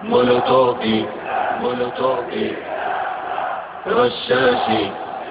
مولوتوفي رشاشي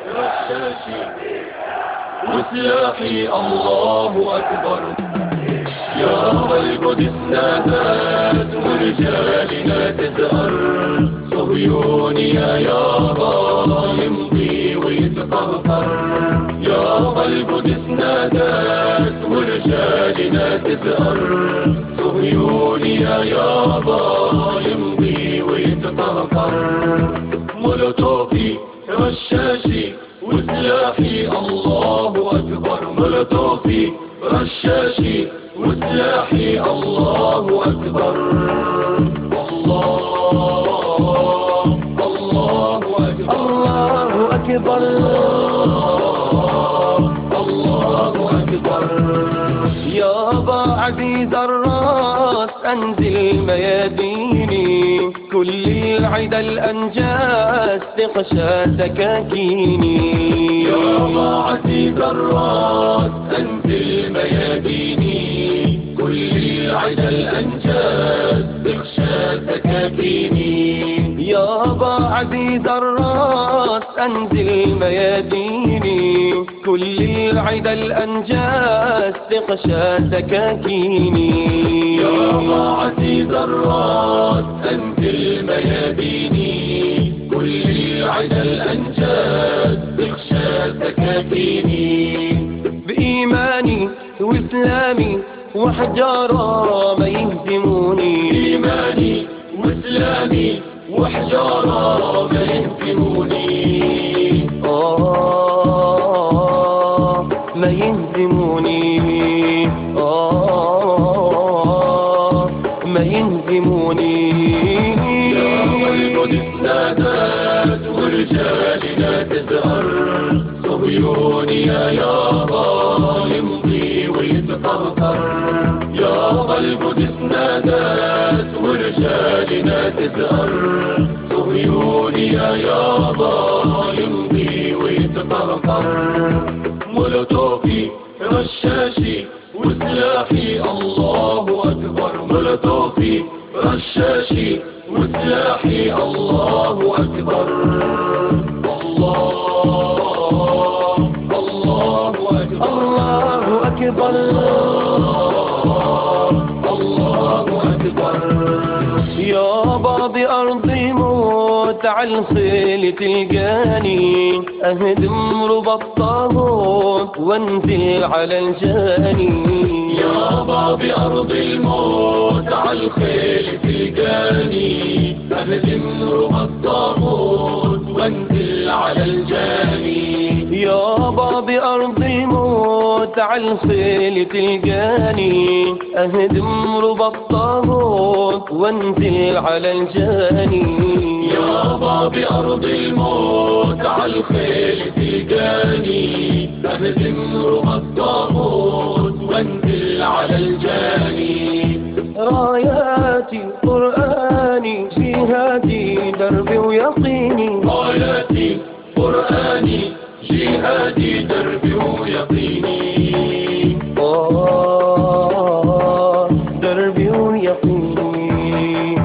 وسلاحي الله أكبر. يا قلب السادات ورجالنا تزهر، صهيوني يا يمضي ويتطهر. يا قلب السادات ورجالنا تزهر، صهيوني يا يمضي ويتطهر. مولوتوفي رشاشي وسلاحي الله أكبر. مولوتوفي رشاشي وسلاحي الله أكبر. الله أكبر الله أكبر الله أكبر. يابا عزيز الراس أنزل مياديني، كل العدا الأنجاس تغشى سكاكيني. يابا عزيز الراس أنزل مياديني، كل العدا الأنجاس تغشى سكاكيني. يابا عزيز الراس أنزل مياديني، كل العدا الأنجاس تغشى سكاكيني. يابا عزيز الراس أنزل مياديني، كل العدا الأنجاس تغشى سكاكيني. بإيماني وإسلامي وحجارة ما يهزموني. إيماني وإسلامي وحجارة ما يهزموني. ما يهزموني. ما يهزموني. يا قلب السادات ورجالنا تزهر، صهيوني يا يمضي ويتطهر. يا قلب السادات ورجالنا تزهر، صهيوني يا يمضي ويتطهر. مولوتوفي رشاشي وسلاحي الله أكبر. مولوتوفي رشاشي وسلاحي الله أكبر. الله أكبر الله أكبر. يابا بأرضي موت عالخيل تلقاني، أهدم ربى الطاغوت وانزل على الجاني. يابا بأرض الموت عالخيل تلقاني، أهدم ربى الطاغوت وانزل على الجاني. يابا بأرض موت عالخيل تلقاني، أهدم ربى الطاغوت وانزل على الجاني. يابا بأرض الموت عالخيل تلقاني، أهدم ربى الطاغوت وانزل على الجاني. راياتي قرآني جهادي دربي ويقيني. راياتي قرآني جهادي دربي ويقيني. دربي ويقيني.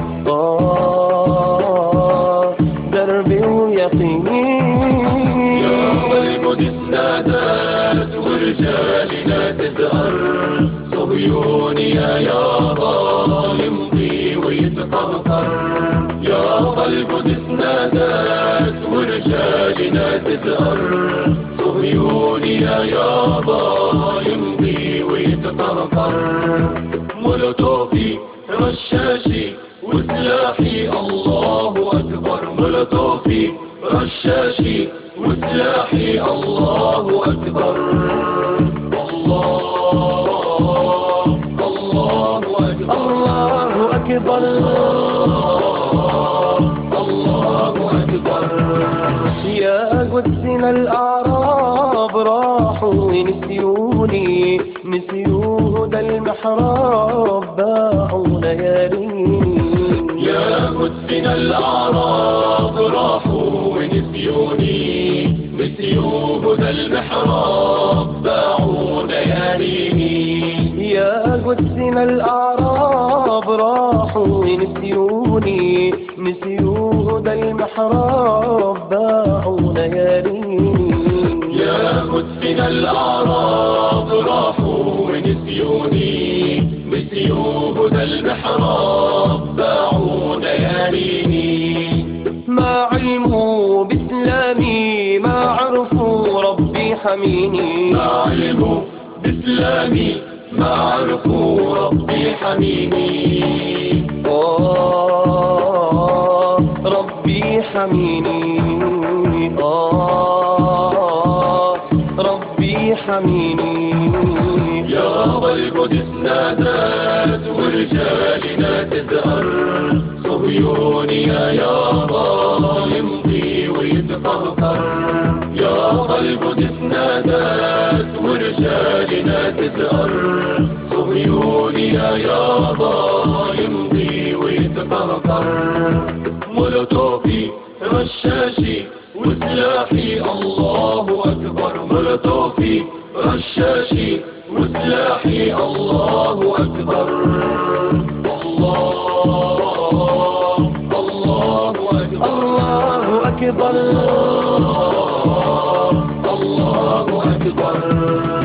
دربي ويقيني. يا قلب السادات ورجالنا تزهر، صهيوني يا يمضي ويتطهر. يا قلب السادات ورجالنا تزهر، صهيوني يا يمضي ويتطهر. مولوتوفي رشاشي وسلاحي الله أكبر. مولوتوفي رشاشي وسلاحي الله أكبر. الله أكبر الله أكبر. يا قدسنا الأعراب راحوا ونسيوني، نسيوا هدى المحراب باعوا لياليني. يا قدسنا الأعراب راحوا ونسيوني، نسيوا هدى المحراب باعوا لياليني. يا قدسنا الأعراب راحوا نسيوني، نسيوا هدى المحراب باعوا لياليني. يا قدسنا الأعراب راحوا نسيوني، نسيوا هدى المحراب باعوا لياليني. ما علموا بإسلامي ما عرفوا ربي حميني، ما علموا بإسلامي ما عرفوا ربي حميني. ربي حميني، ربي حميني. يا القدس نادت ورجالنا تزهر، صهيوني يا يمضي ويتطهر. يا القدس نادت ورجالنا تزهر، صهيوني يا يمضي ويتطهر. مولوتوفي رشاشي وسلاحي الله أكبر، مولوتوفي رشاشي وسلاحي الله أكبر. الله أكبر، الله أكبر، الله أكبر.